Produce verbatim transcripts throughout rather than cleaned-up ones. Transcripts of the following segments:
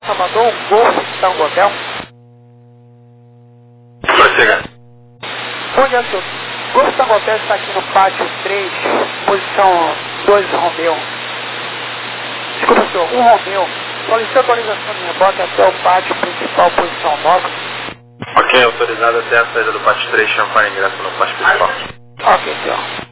Salvador, um Golf Tango Hotel. Prossiga. Bom dia, senhor. Golf Tango Hotel está aqui no pátio três, posição dois Romeu. Desculpa, senhor, um Romeu. Solicito autorização de rebote até o pátio principal, posição nove. Ok, autorizado até a saída do pátio três, champanhe, ingresso no pátio principal. Ok, senhor.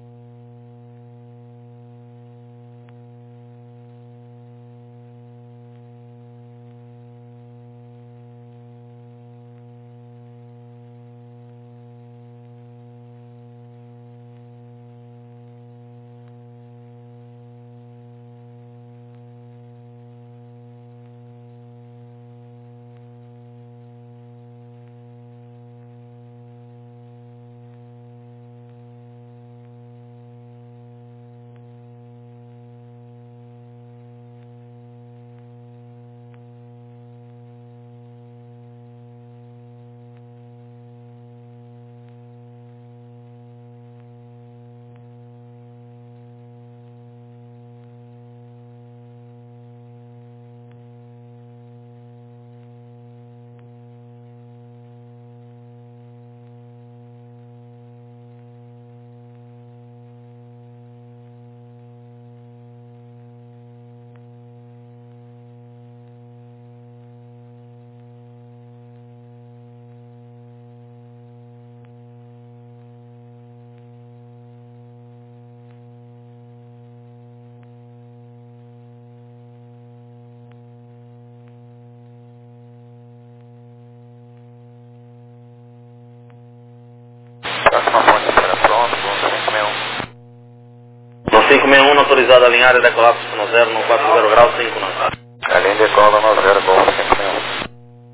Próxima ponte para pronto, no cinco seis um. No cinco seis um, autorizado a alinhar e decolar no zero, no quatro zero grau, cinco nove. Alinha e decola no zero, Golf cinco seis um.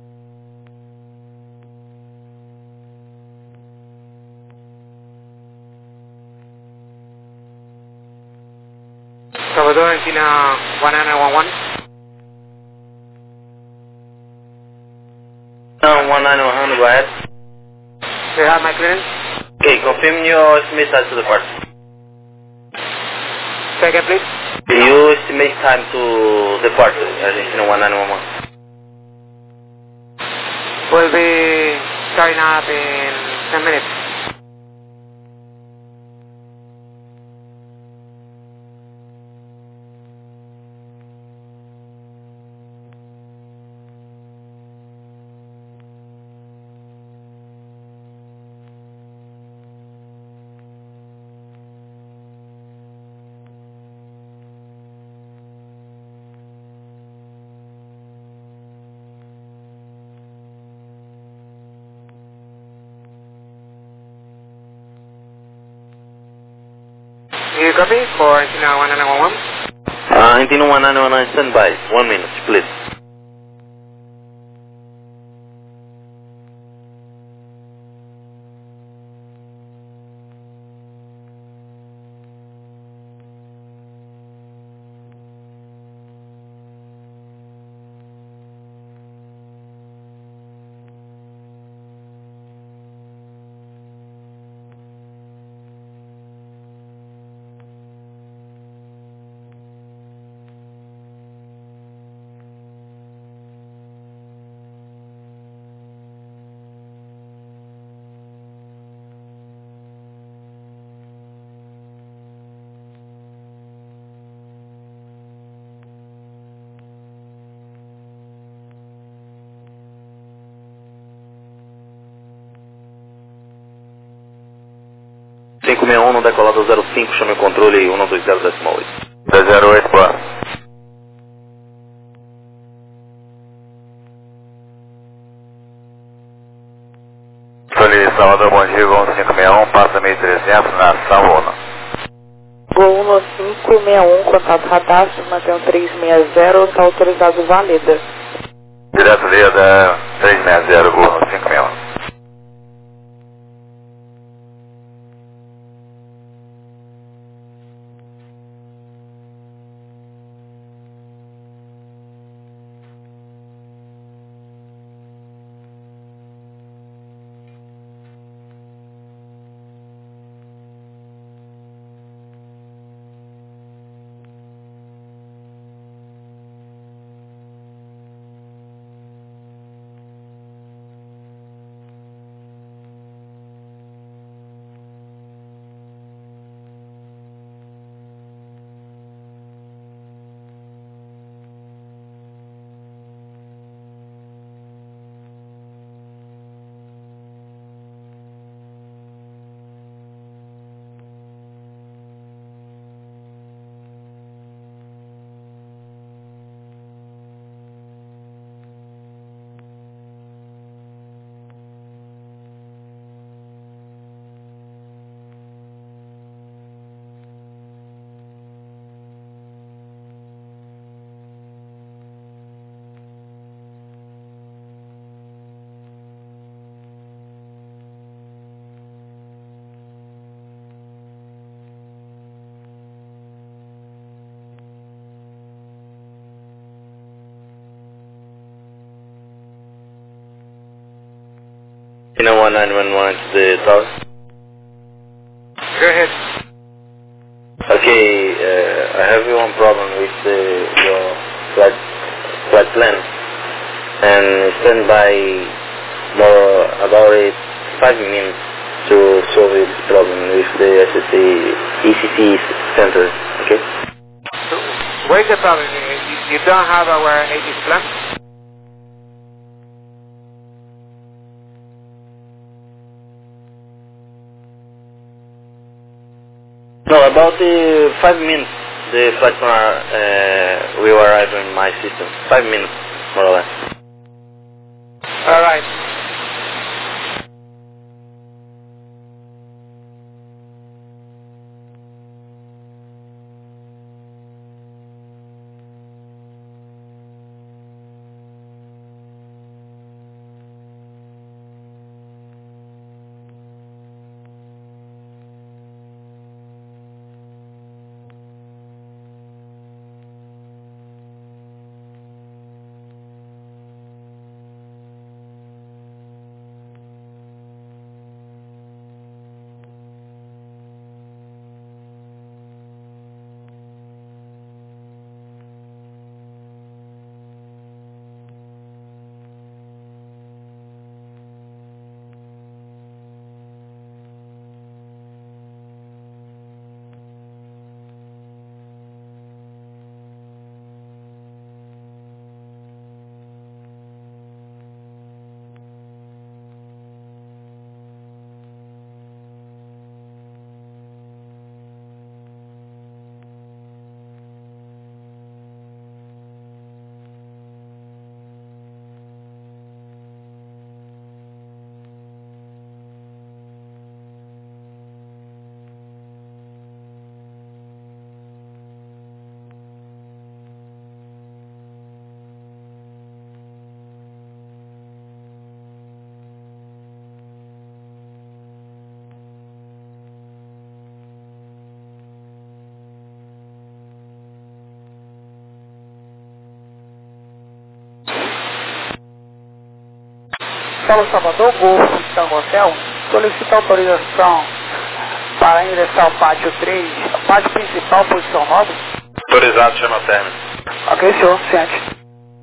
Salvador, Argentina one nine one one. Não, one nine one, go ahead. Do you have my clearance? Okay, confirm your estimate time to the party. Second, please. You estimate time to depart, Argentina one nine one one. We'll be starting up in ten minutes. You copy for Argentina one nine one one? Uh, Argentina one nine one nine, stand by. One minute, please. cinco seis um no decolado zero cinco, chame o controle um dois zero decimal oito. dois zero oito, boa. Solid Salvador, bom dia, Gol cinco seis um, passa mil e trezentos na Salvona. Gol no cinco seis um, contato radar, mantém três seis zero, está autorizado válida. Direto via da três seis zero, Gol no cinco seis um. You know one nine one one to the tower? Go ahead. Okay, uh, I have one problem with uh, your flight, flight plan. And stand by more about it five minutes to solve this problem with the S S A E C C center, okay? So, what is the problem? You, you don't have our A D plan? No, about the five minutes, the flight plan uh, will arrive in my system. Five minutes, more or less. All right. Paulo Salvador, Golfo, Tango Hotel, solicita autorização para ingressar ao pátio três, pátio principal, posição nove. Autorizado, chama o término. Ok, senhor, sente.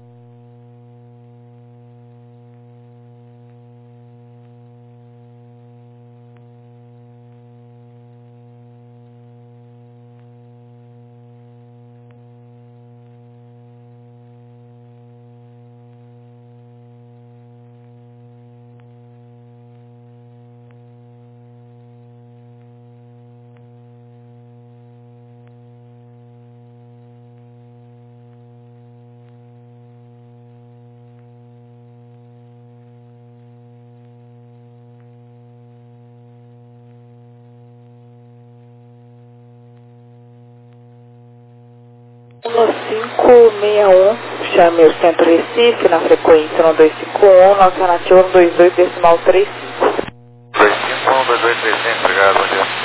um cinco seis um, chame o Centro Recife na frequência um dois cinco um, na alternativa um dois dois decimal trinta e cinco. dois cinco um, dois dois três cinco, obrigado, bom dia.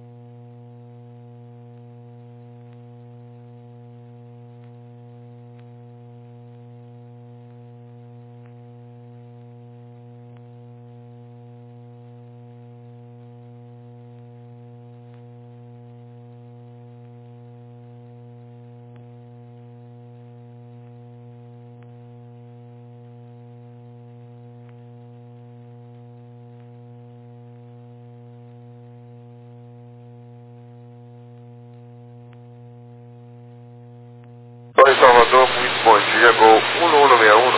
Oi, Salvador, muito bom dia, Gol um um seis um.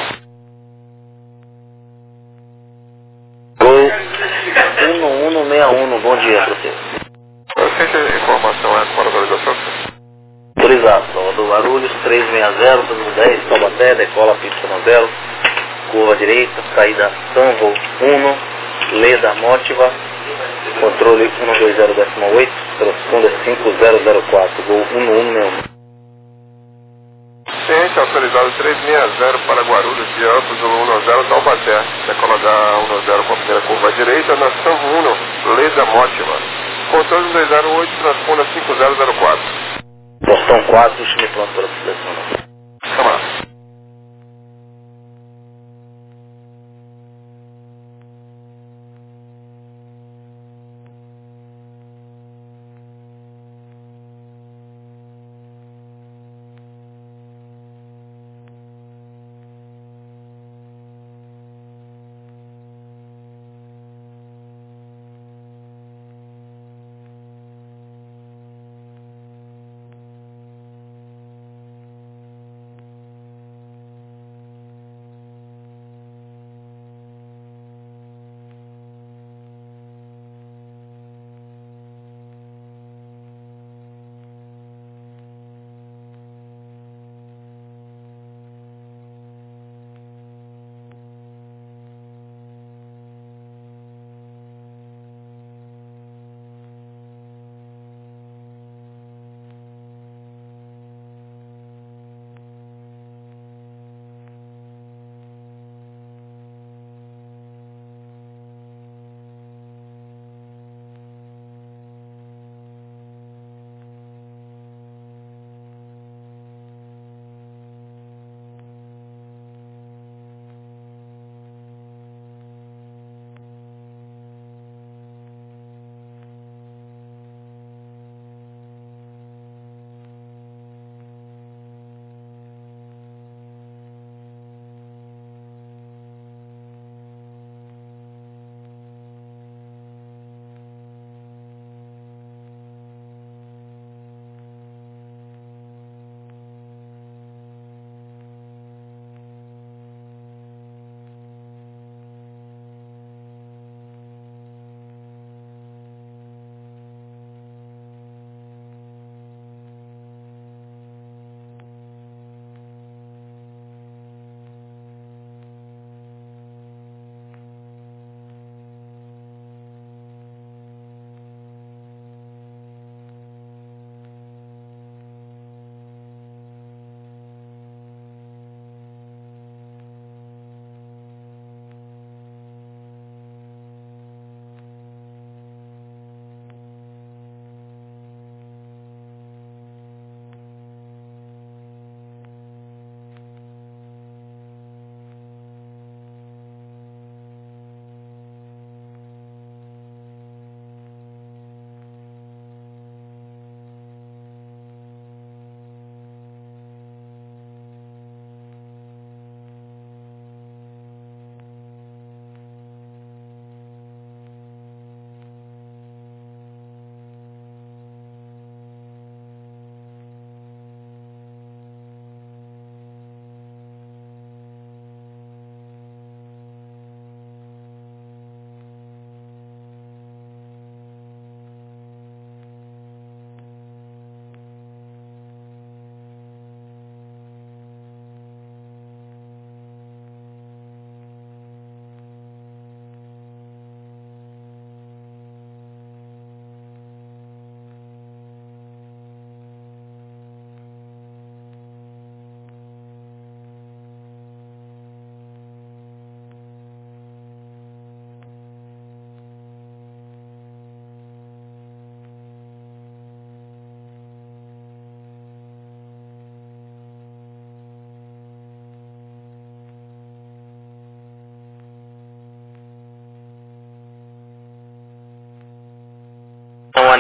Gol um um seis um, bom dia para você. Eu sei que a informação é para a autorização. Autorizado, Salvador Guarulhos, três seis zero, dois dez, Taubaté, decola Y zero, curva direita, saída Tango um, Leda Mótiva, controle um dois zero decimal oito, transponder cinco zero zero quatro, Gol um um seis um. Ciente, autorizado três seis zero para Guarulhos, de Amplos, um um zero, Taubaté. Decola da um um zero com a primeira curva à direita, na Tango um, Leda Mótiva. Controle um dois zero oito, transponder cinco zero zero quatro. Boston quatro, time pronto para selecionar. Vamos lá.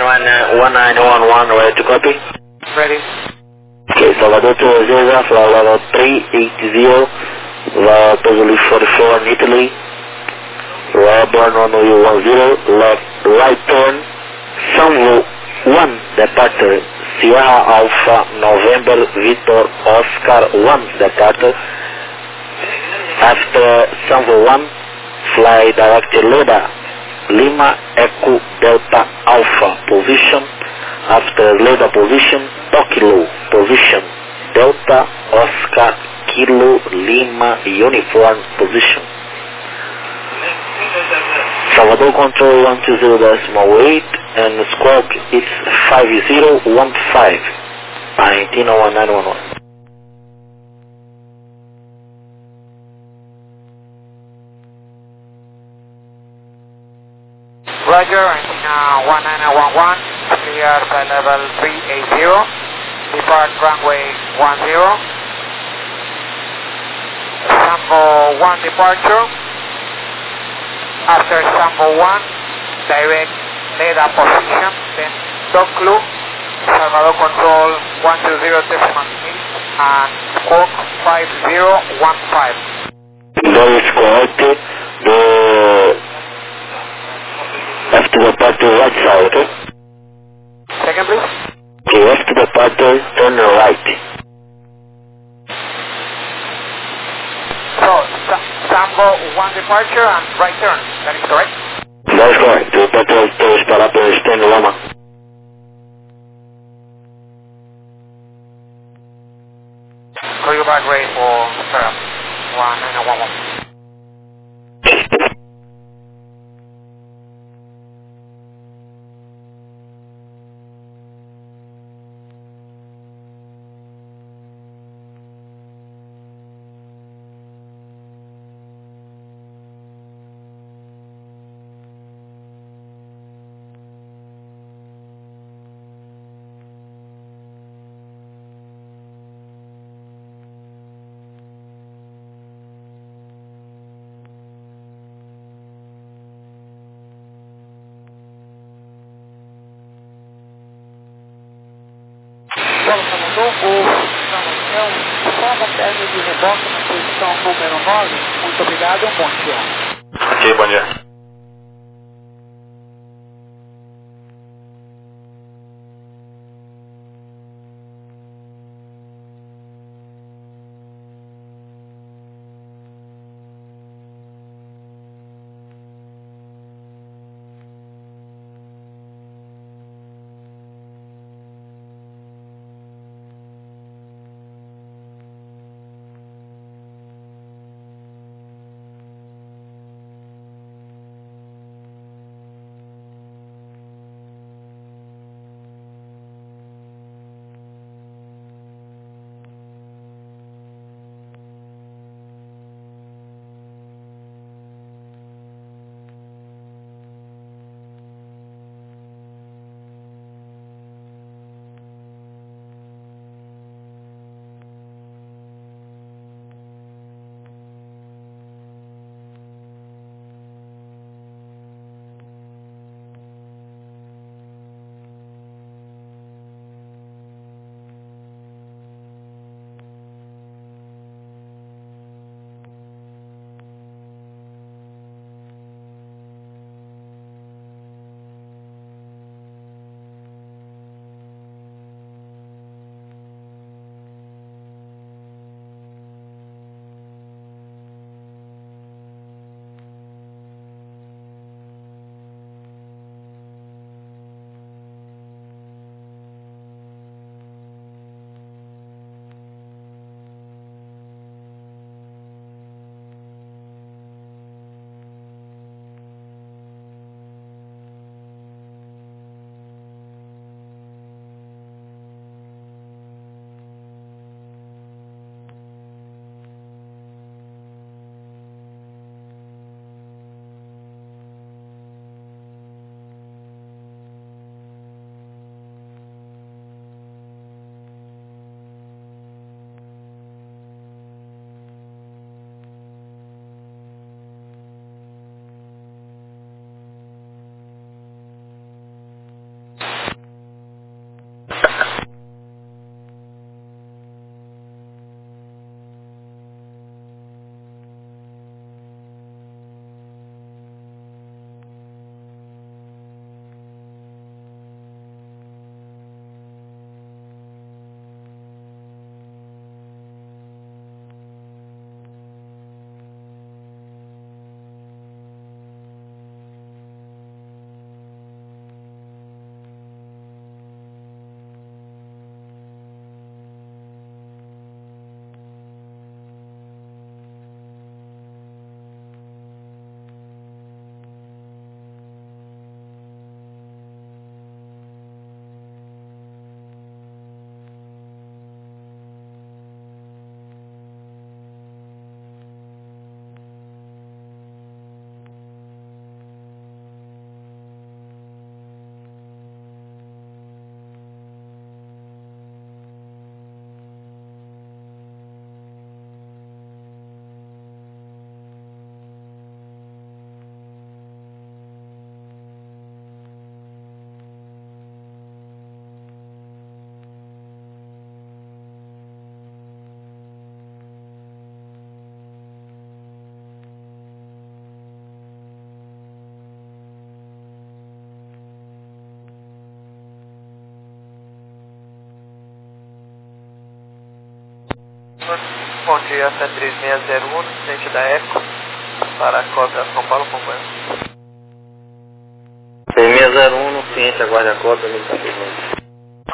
one one one nine one one, ready to copy? Ready. Okay, Salvador to Joseph, flight level three eighty, via Pozoli forty-four in Italy. Airborne runway one zero, left right turn, Sunwoo one, departure, Sierra Alpha November Victor Oscar one, departure. After Sunwoo one, fly direct to Leda, Lima Echo Delta Alpha position. After Leda position, Tokyo position, Delta Oscar Kilo Lima Uniform position. Salvador control one two zero decimal eight and squawk is five zero one five, nineteen oh one nine one one. Roger, Antina one nine one one, clear flight level three eighty, depart runway one zero, Sambo one departure. After Sambo one, direct Leda position, then Tokyo, Salvador control one two zero decimal eight and squawk five zero one five. That is correct. The after the departure right side, okay? Second please. Okay, after the departure, turn right. So, Sa- Sambo one departure and right turn, that is correct? That is correct. The departure is para para stand Loma. Call you back ready for startup. one nine one one. Paulo Salvador, o Salvador, salva a término de reboque na posição número nove. Muito obrigado, um bom dia. Ok, bom dia. bom dia, sete três seis zero um, frente da Eco, para a cota São Paulo, acompanha. seis seis zero um, no ciente, aguarde a cota, mil cento e vinte.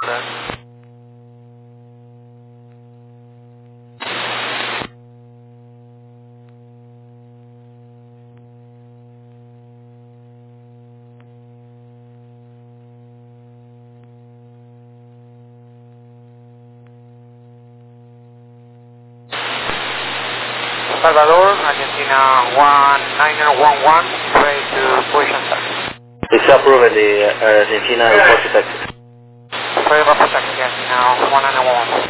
Salvador, Argentina one nine one one, ready to position taxi. It's approved the uh, Argentina Airport taxi. Ready for taxi, Argentina one nine one one.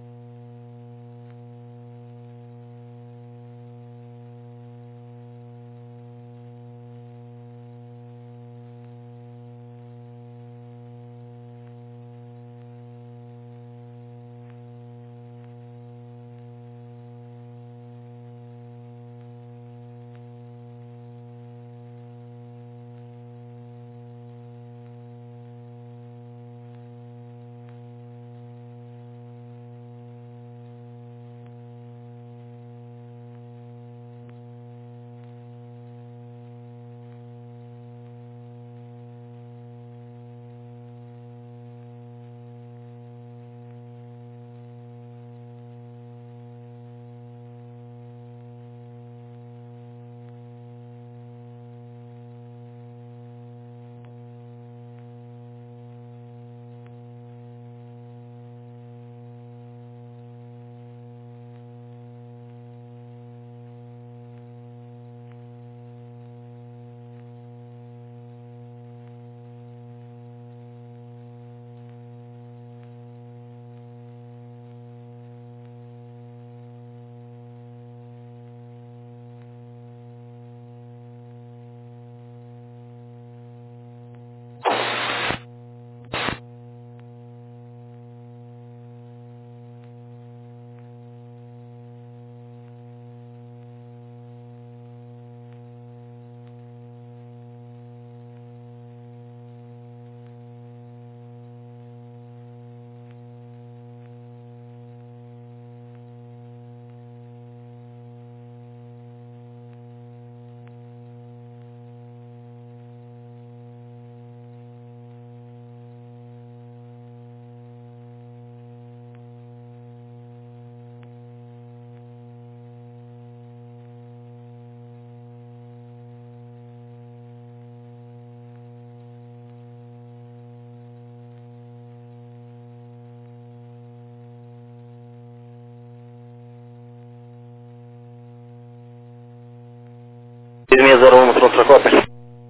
seis seis zero um no pronto para cópia.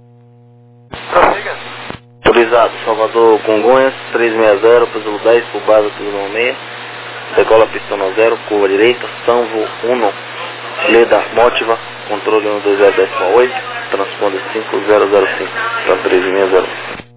Prossiga. Autorizado, Salvador Congonhas, três seis zero, Peso dez, por base Peso seis, decola pista zero, curva direita, Sanvo um, Leda Motiva, controle um dois zero décimo oito, transponder cinco zero zero cinco, para três seis zero.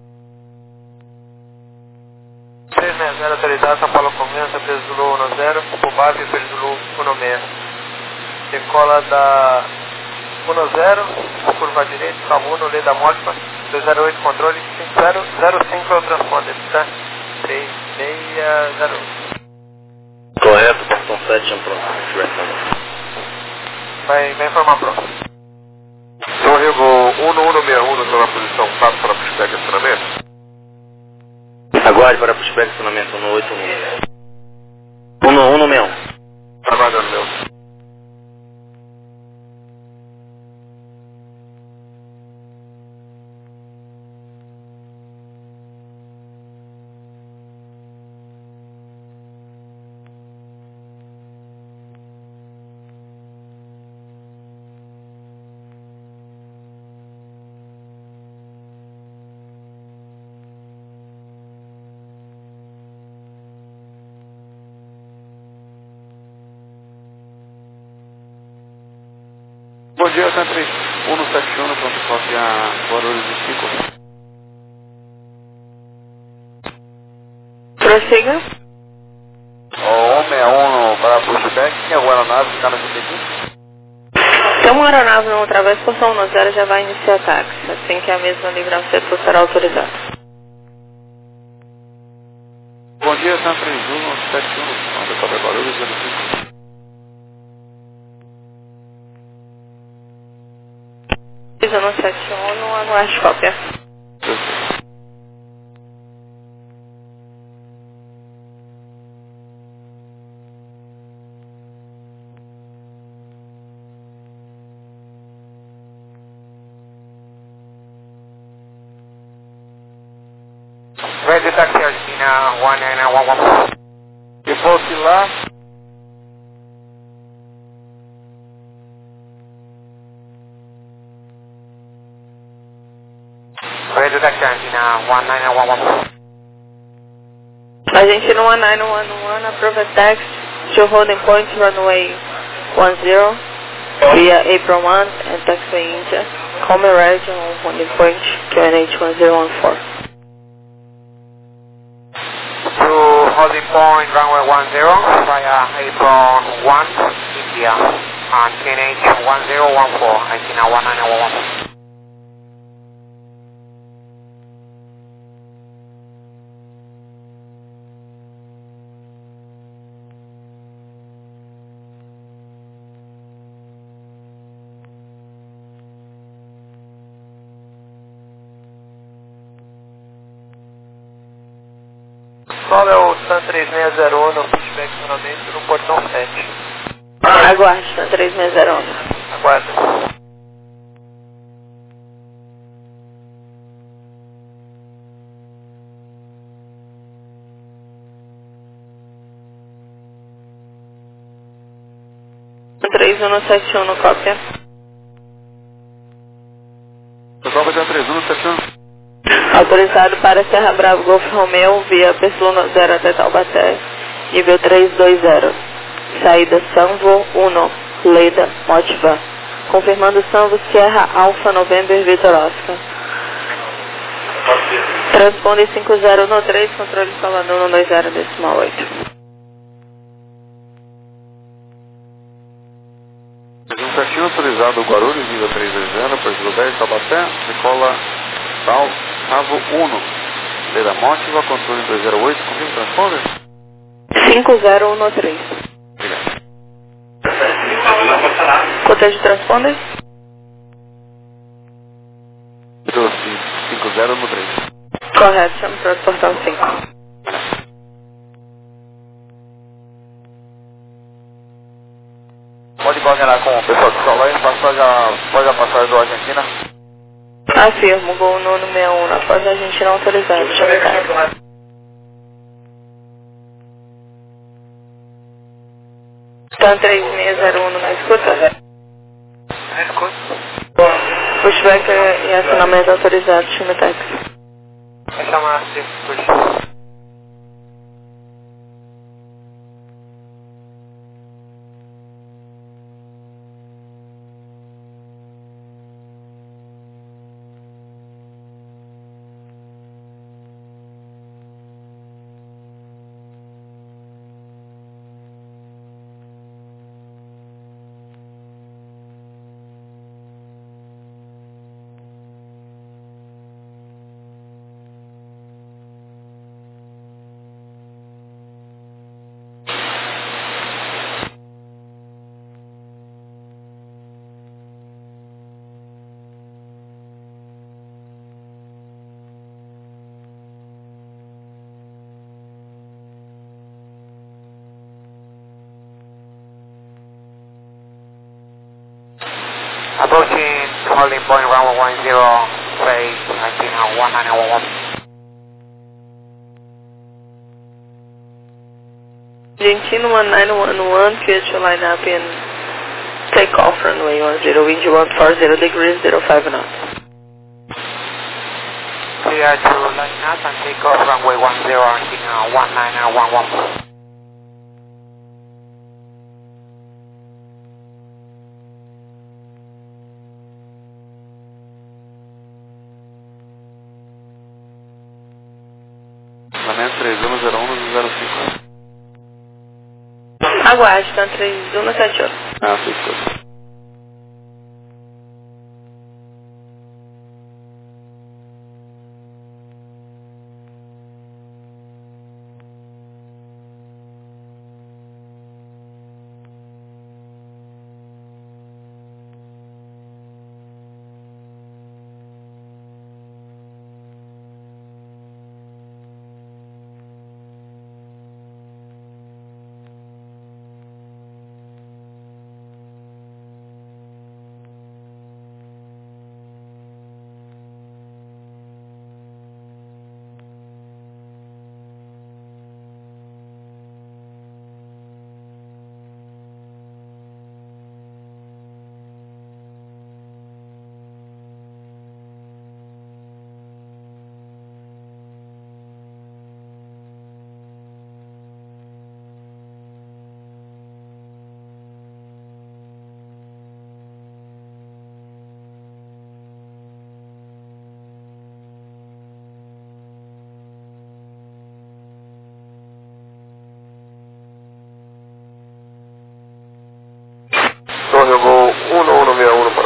três seis zero autorizado, São Paulo começa, Peso Zulu um zero, por base Peso Zulu um seis. Decola da um zero, curva direita, Salvo um, Leda Motiva, dois zero oito, controle, cinco zero zero cinco é o transponder, tá? três seis zero. Correto, portão sete, pronto. Vai, vai informar pronto. Então, Rigo, um um seis um, estou na posição quatro para pushback e acionamento. Aguarde para pushback e acionamento no oito um. um um seis um. Aguardando, meu. Bom dia, cento e três um sete um, pronto, cópia Guarulhos de cinco. Prossiga. O um seis um para pushback, quem é o aeronave que está na G P T? Se uma aeronave não atravessa por São um zero, já vai iniciar táxi, assim que a mesma livramento será autorizada. Bom dia, cento e três um sete um, pronto, cópia Guarulhos de cinco. três um sete um, aguarde cópia. Ready taxi Argentina one nine nine one one. E volte lá. Ready taxi Argentina one nine nine one one. Argentina one nine one one, approve a text to holding point runway one zero via April one and taxiway India. Call me right on holding point Q N H one zero one four. To holding point runway one zero via April one India on Q N H one zero one four, Argentina one nine nine one one. Qual é o SAN três seis zero um no pushback finalmente no portão sete? Aguarde, SAN três seis zero um. Aguarda. três um sete um no cópia. Pessoal, vai ter três um sete um. Autorizado para Serra Bravo Golf Romeo via Pessoa zero até Taubaté, nível três dois zero. Saída Sanvo um, Leda, Motiva. Confirmando Sanvo Sierra Alfa November Vitor Oscar. Transpone cinco zero no três, controle Salvador no dois zero decimal oito. três um sete um autorizado Guarulhos, nível três dois zero, Porto dez, Taubaté, decola Sal, Savo um, Leda Motiva, controle dois zero oito, confirma transponder? cinco zero um três. Obrigado. Cotejo transponder? cinco zero no três. Correto, chamo para o portão cinco. Pode coordenar com o pessoal do Solé, passagem a, pode a passagem do Argentina? Afirmo, gol nono sessenta e um, após a gente não autorizar, deixa eu ver. SAN três seis zero um na escuta? Escuta. Pushback e acionamento autorizado, chama táxi. Vai chamar assim, puxa. Approaching holding point runway one zero, say Argentina one nine nine one one. Argentina one nine one one, clear to line up in takeoff runway one zero, wind one four zero degrees, zero five knots. Clear to line up and take off runway one zero, Argentina one nine nine one one. três um zero um zero cinco. Aguarde, SAN três um sete um. Ah, sim, sim.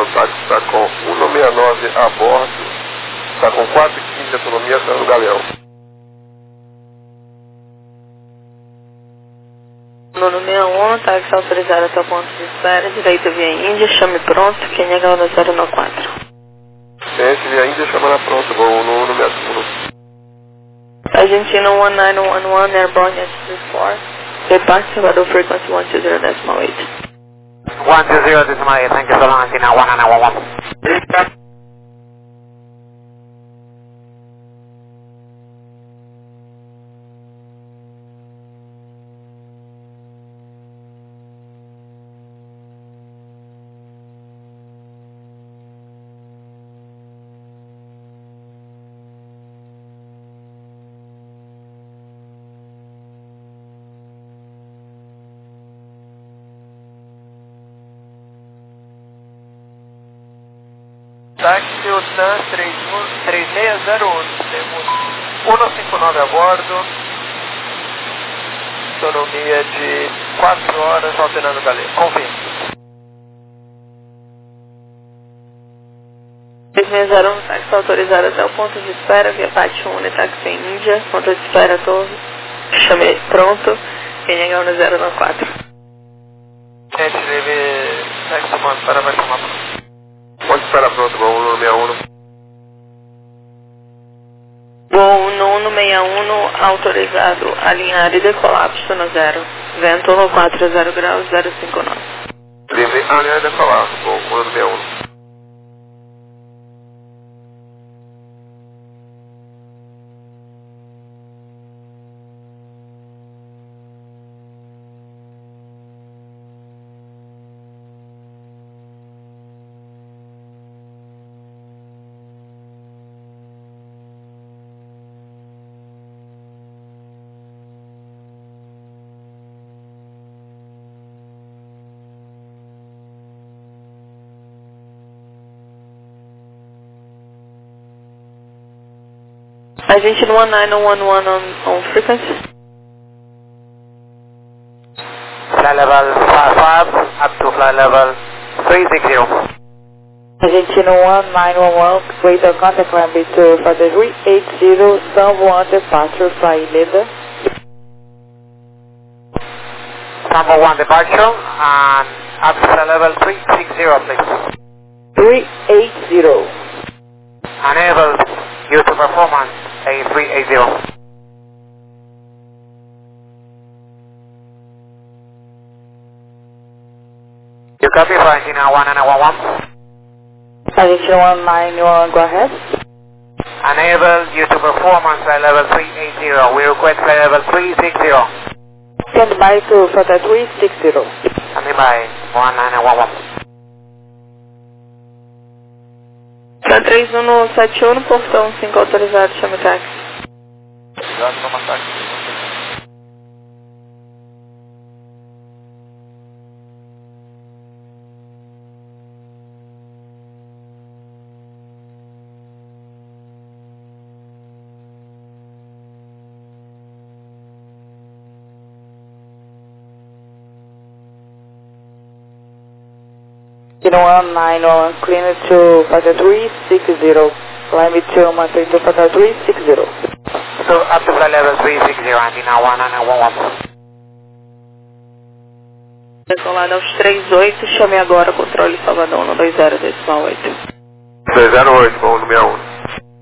O táxi está com cento e sessenta e nove a bordo, está com quatro e quinze de autonomia, está no Galeão. Nuno sessenta e um, táxi autorizado até o ponto de espera, direita via Índia, chame pronto, quem é Galo zero nove quatro. Ciência via Índia, chamando pronto, voo no Nuno sessenta e um. Argentina one nine one one, airborne S three four, departure, radar frequency one two zero decimal eight. one two zero decimal eight, thank you so much, Argentina one nine one one. Táxi UTAN três seis zero um, temos cento e cinquenta e nove a bordo, autonomia de quatro horas, alterando o Galeão. Confirme. três seis zero um, táxi autorizado até o ponto de espera, via Pátio um, táxi em Índia, ponto de espera torre, chame pronto, quem é Galo zero nove quatro. Gente, leve táxi comando para baixo mapa. Pode esperar pronto, voo no sessenta e um. Voo Nuno sessenta e um, autorizado, alinhar e decolar, pistona zero, vento um quatro zero graus, zero cinco nove. Livre, alinhar e decolar, voo no sessenta e um. Argentina one nine one one on, on frequency. Fly level five five, up to fly level three six zero. Argentina one nine one one, radar contact climb to Father three eight zero, San Juan departure, fly Leda. Number one departure, and up to fly level three six zero, please. three eight zero. Enable you to performance A three eight zero. You copy for Argentina one nine one one. Argentina one nine one, go ahead. Enable you to performance at level three eight zero. We request flight level three six zero. Stand by to Father three six zero. Standing by one nine one one. Tá três um sete um, portão cinco autorizado, chame táxi. Obrigado, vamos táxi. one nine one, clean it to Father three six zero. Climb it to maintain to Father three six zero. So up to flight level three six zero, Argentina one nine one one. Decolado aos três oito, chame agora controle Salvador um dois zero decimal oito. seis zero oito, voo no sessenta e um.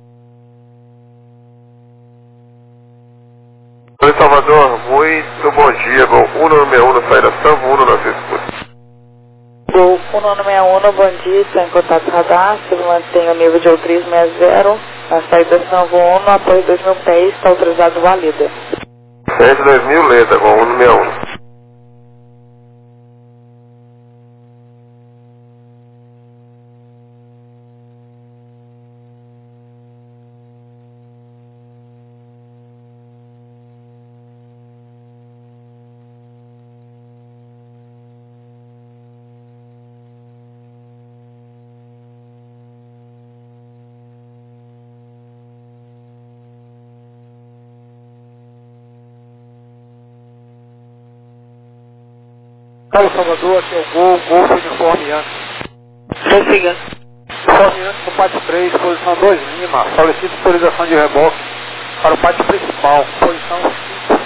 Oi, Salvador, muito bom dia, voo um no sessenta e um, na saída São Bruno, na Cisco. Gol um nove um, bom dia, está em contato radar, se mantém o nível de altura sessenta, na saída São Bruno, apoio dois mil pés, está autorizado válida. cento e dois mil, Leda, voo um no sessenta e um. Paulo Salvador, aqui é o Gol, Golfo Uniforme Yankee. Prossiga. Formiante no pátio três, posição dois Lima, solicito autorização de reboque para o pátio principal, posição cinco.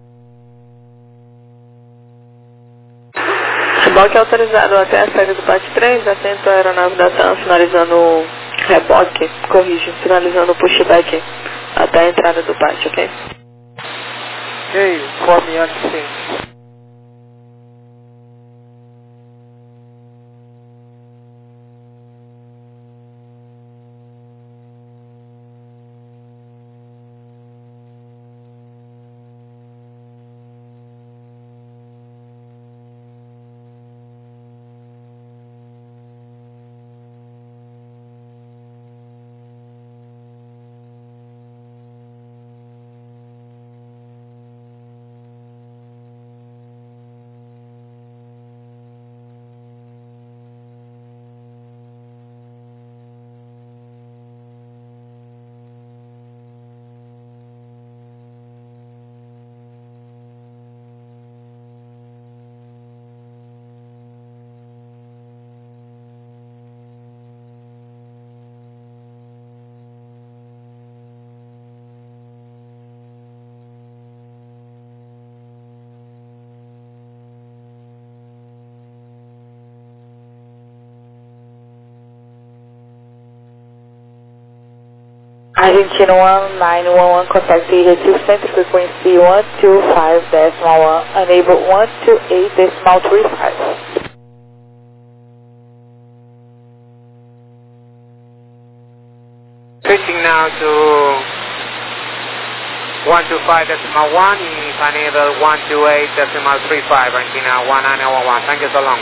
Reboque autorizado até a saída do pátio três, atento à aeronave da TAM, finalizando o reboque, corrige, finalizando o pushback até a entrada do pátio, ok? Ok, formiante sim. Argentina one nine one one, contact Recife Center, frequency one two five decimal one, enable one two eight decimal three five. Switching now to one two five decimal one, if enable one two eight decimal three five, Argentina one nine one one. Thank you so long.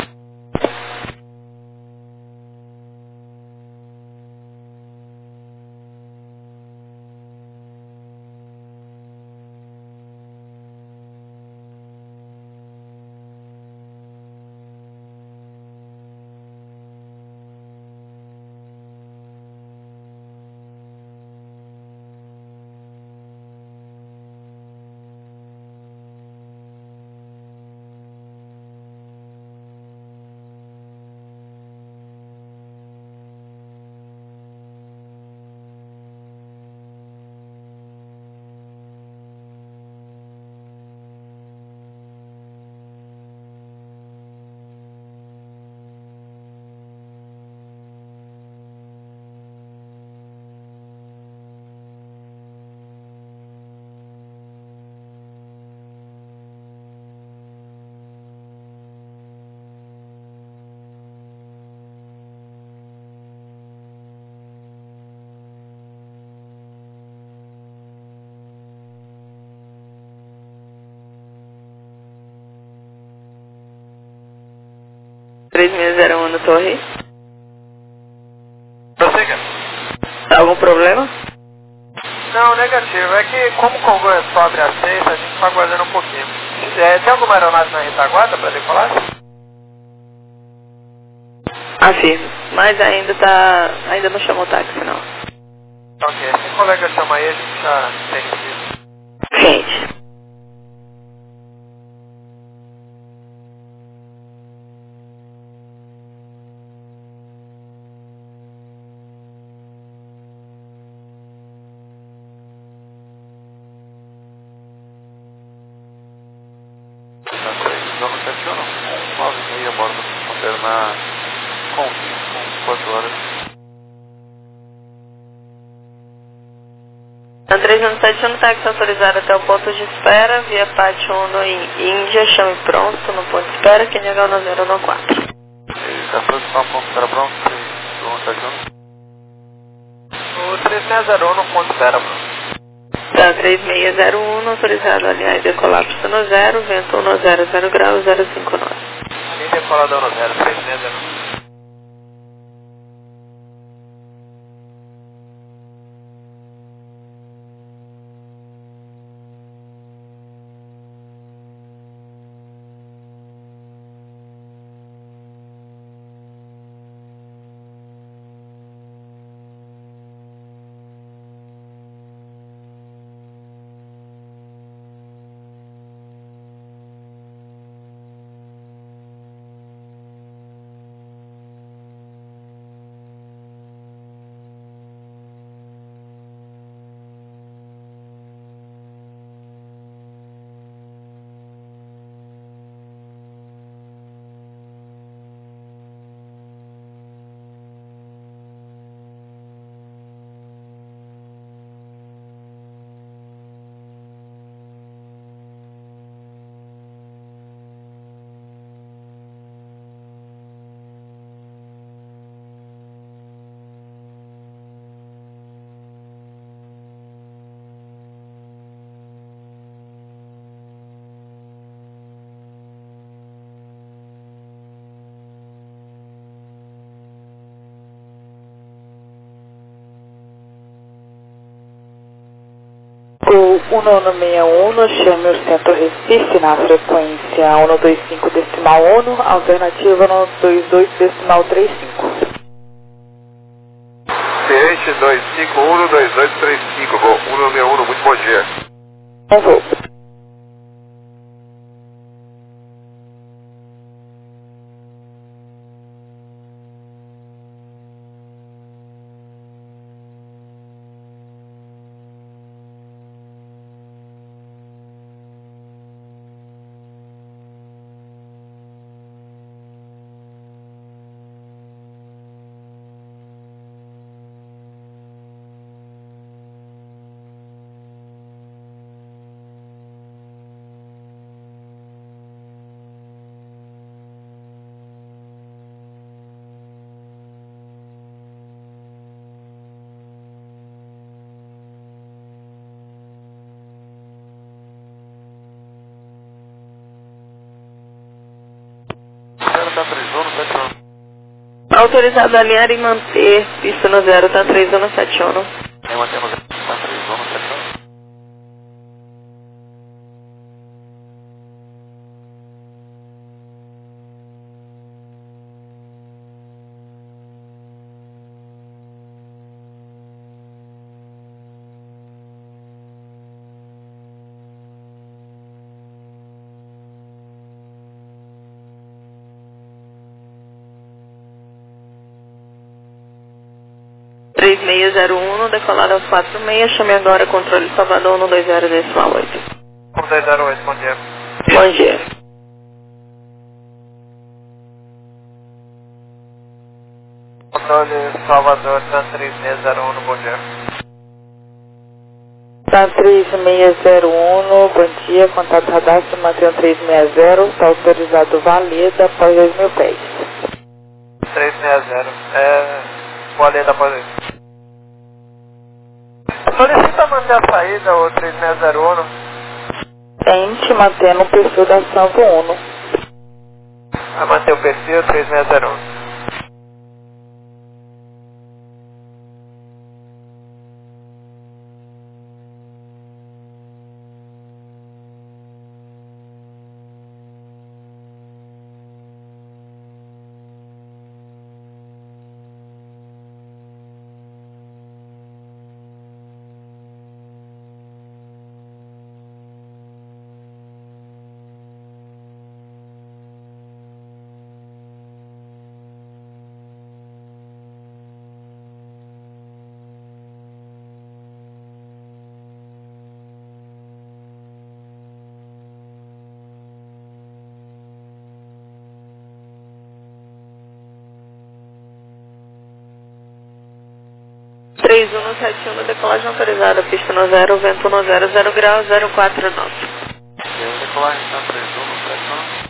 três seis zero um no torre. Prossiga. Algum problema? Não, negativo. É que como o Congo é sobre a seis, a gente está aguardando um pouquinho. É, tem alguma aeronave na retaguarda para decolar? Afirmo. Mas ainda tá. Ainda não chamou táxi, não. Ok, se o colega chama aí, a gente já tem isso. Gente. Não estaciona, nove e meia, bora modernar com quatro horas. A três nove sete um táxi autorizado até o ponto de espera, via Pátio um em Índia, chame pronto no ponto de espera, Q N H um zero um quatro. Está pronto para o ponto de espera pronto? três sete um? O três seis zero um no ponto de espera, pronto. Tá, três seis zero um, autorizado aliás, decolar para no zero, vento um zero zero graus, zero cinco nove. Ali decolada no zero, três seis zero um. um nove um, chame o Centro Recife na frequência cento e vinte e cinco decimal um, alternativa cento e vinte e dois decimal trinta e cinco. Ciente dois cinco um, dois dois três cinco, voo cento e noventa e um, muito bom dia. Bom voo. Autorizado a alinhar e manter pista no zero, tá três um sete um. É manter no zero, tá três um sete um. três seis zero um, decolado aos quatro seis, chame agora controle Salvador cento e vinte decimal oito. cento e vinte e oito, bom dia. Bom dia. Controle Salvador, três seis zero um, bom dia. Tá três seis zero um, bom dia, contato radastro, mantém três seis zero, está autorizado valida após dois mil pés. três seis zero, é... valida após isso. Solicita manter a saída, o três seis zero um. Tente mantendo o perfil da Sanvo um. Vai manter o perfil três seis zero um. três um sete um, decolagem autorizada, pista no zero, vento no zero, zero grau, zero quatro nove. Decolagem tá três um sete um.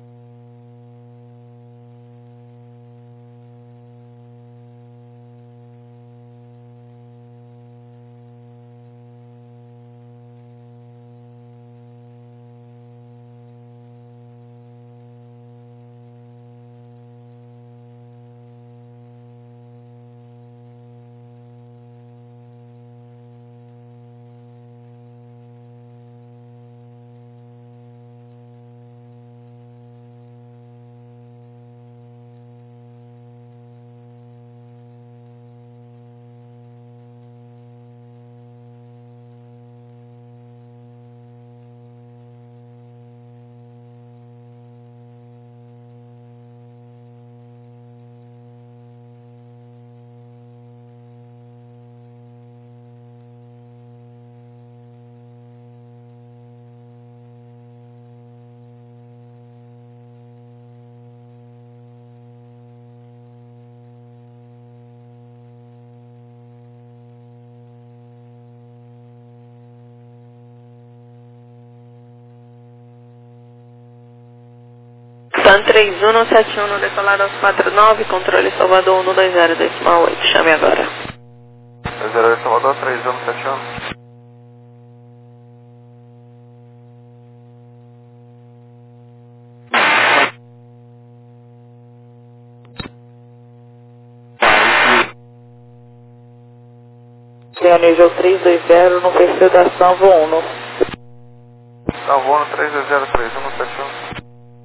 Tan três um sete um, decolado aos quatro nove, controle Salvador cento e vinte decimal oito, chame agora. zero oito Salvador, três um sete um. mantenho o nível três dois zero no perfil da Sanvo um. Sanvo um três dois zero três um sete um.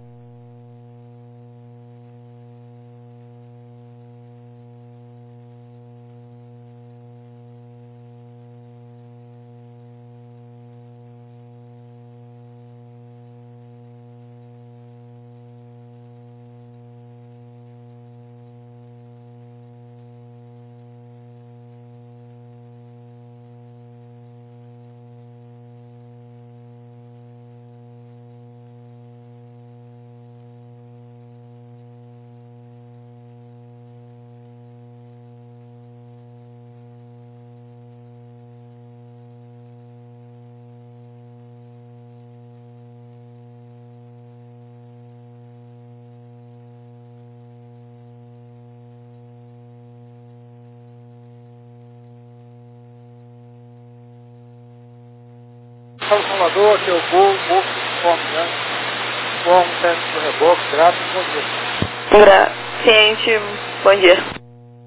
São Salvador, aqui é o Gol, Gol, Confiante, Bom, Teste do Reboque, grato, bom dia. Graciente, bom dia.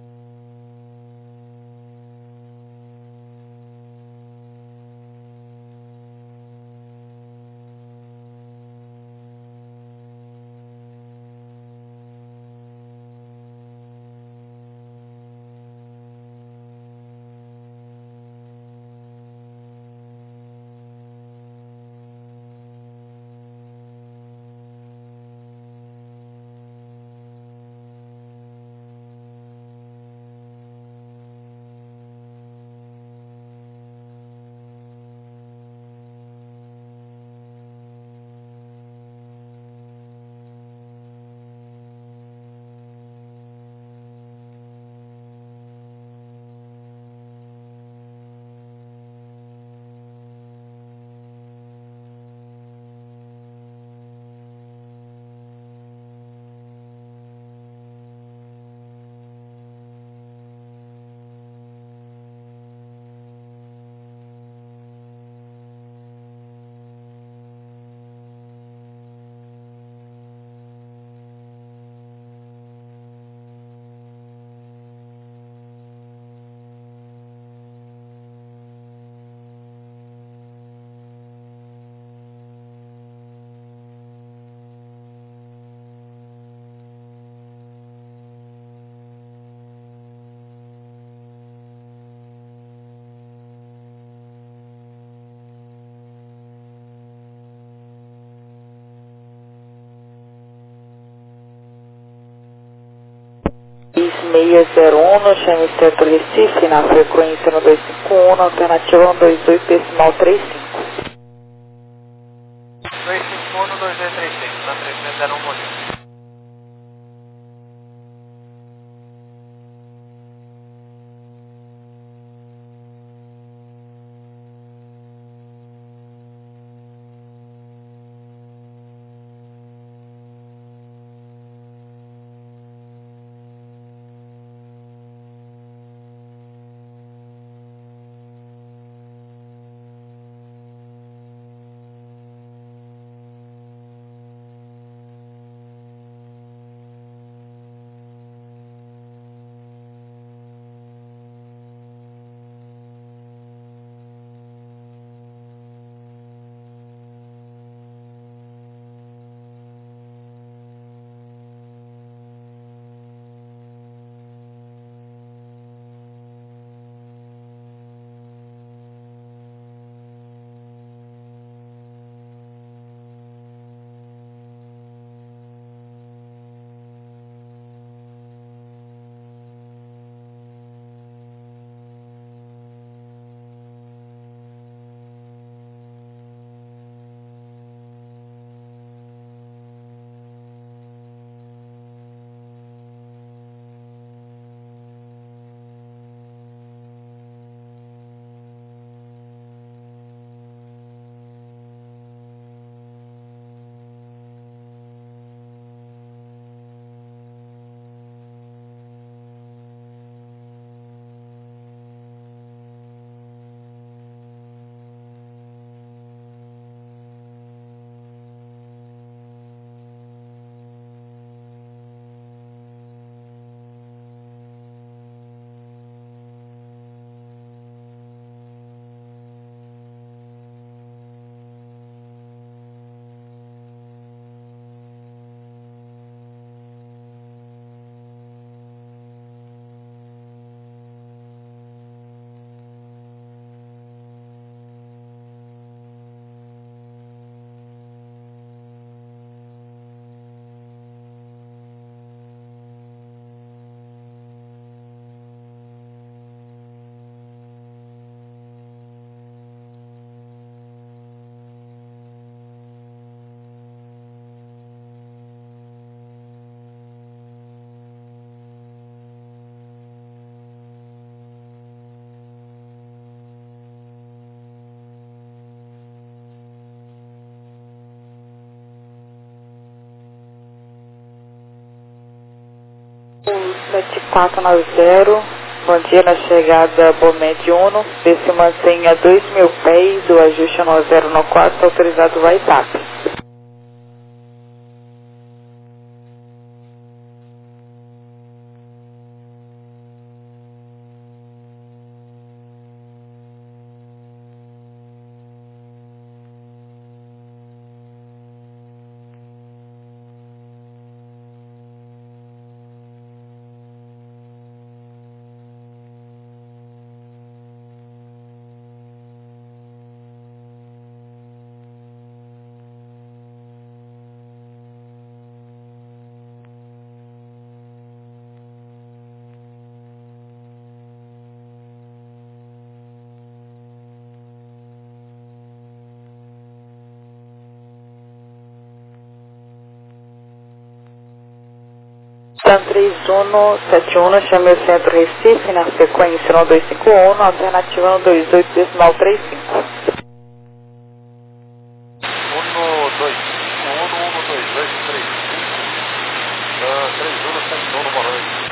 seis zero um no chame Centro Recife, na frequência no dois cinco um, na alternativa um dois oito decimal trinta e cinco. dois cinco um no dois dois três cinco, na trezentos e zero um, bom dia. sete quatro nove zero. Bom dia, na chegada Bomed Uno. Desce mantenha dois mil pés, o ajuste nove zero nove quatro, autorizado vai T A P. Stan três um sete um, chame o centro Recife, na sequência no dois cinco um, alternativa no dois oito decimal três cinco. um, dois, um, um, dois, dois, três, cinco, três um, sete um, boa noite.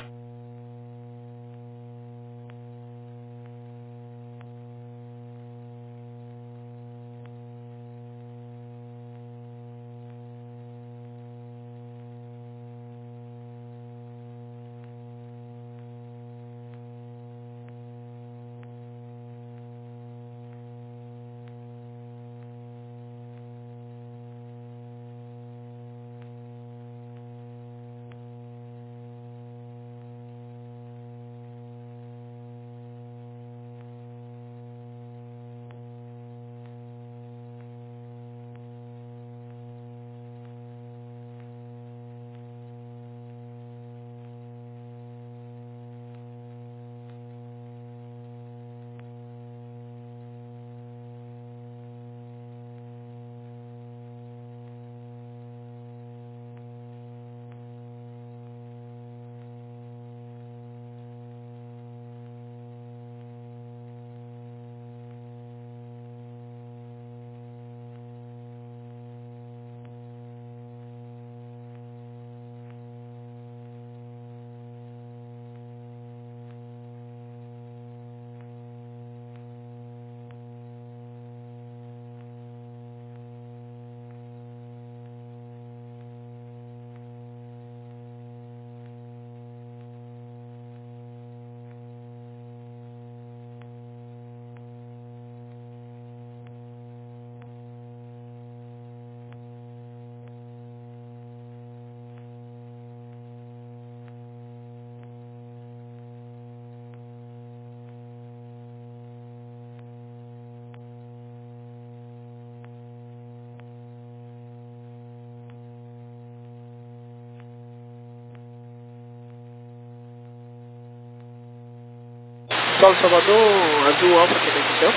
Sol Salvador, Azul Alfa, Quebec Hotel.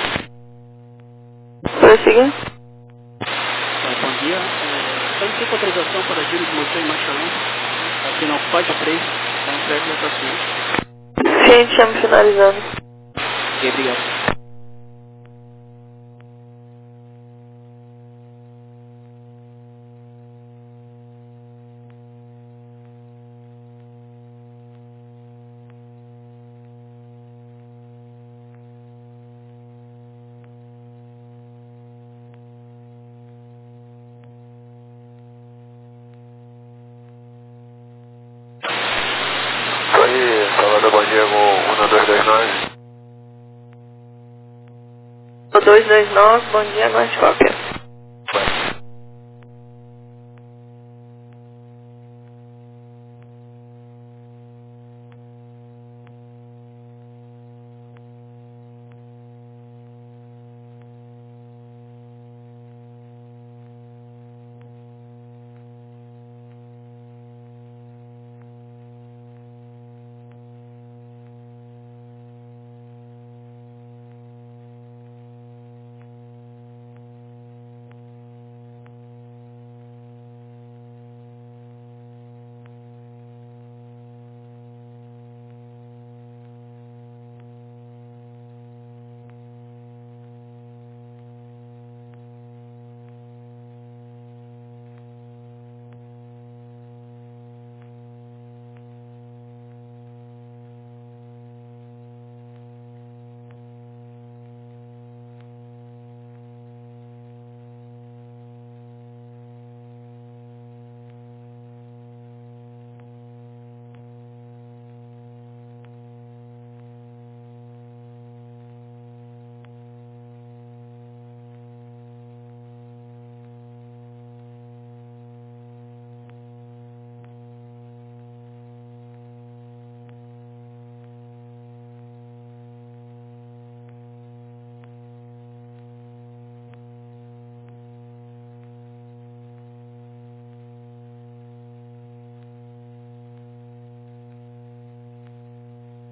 Prossiga. Ah, bom dia. É, solicito autorização para giro de motor em marcha lenta, aqui no Pátio três, na entrega da estação. Sim, estamos finalizando. Ok, obrigado. Aí, Salvador, bom dia com um dois dois nove. dois dois nove, bom dia, mais cópia.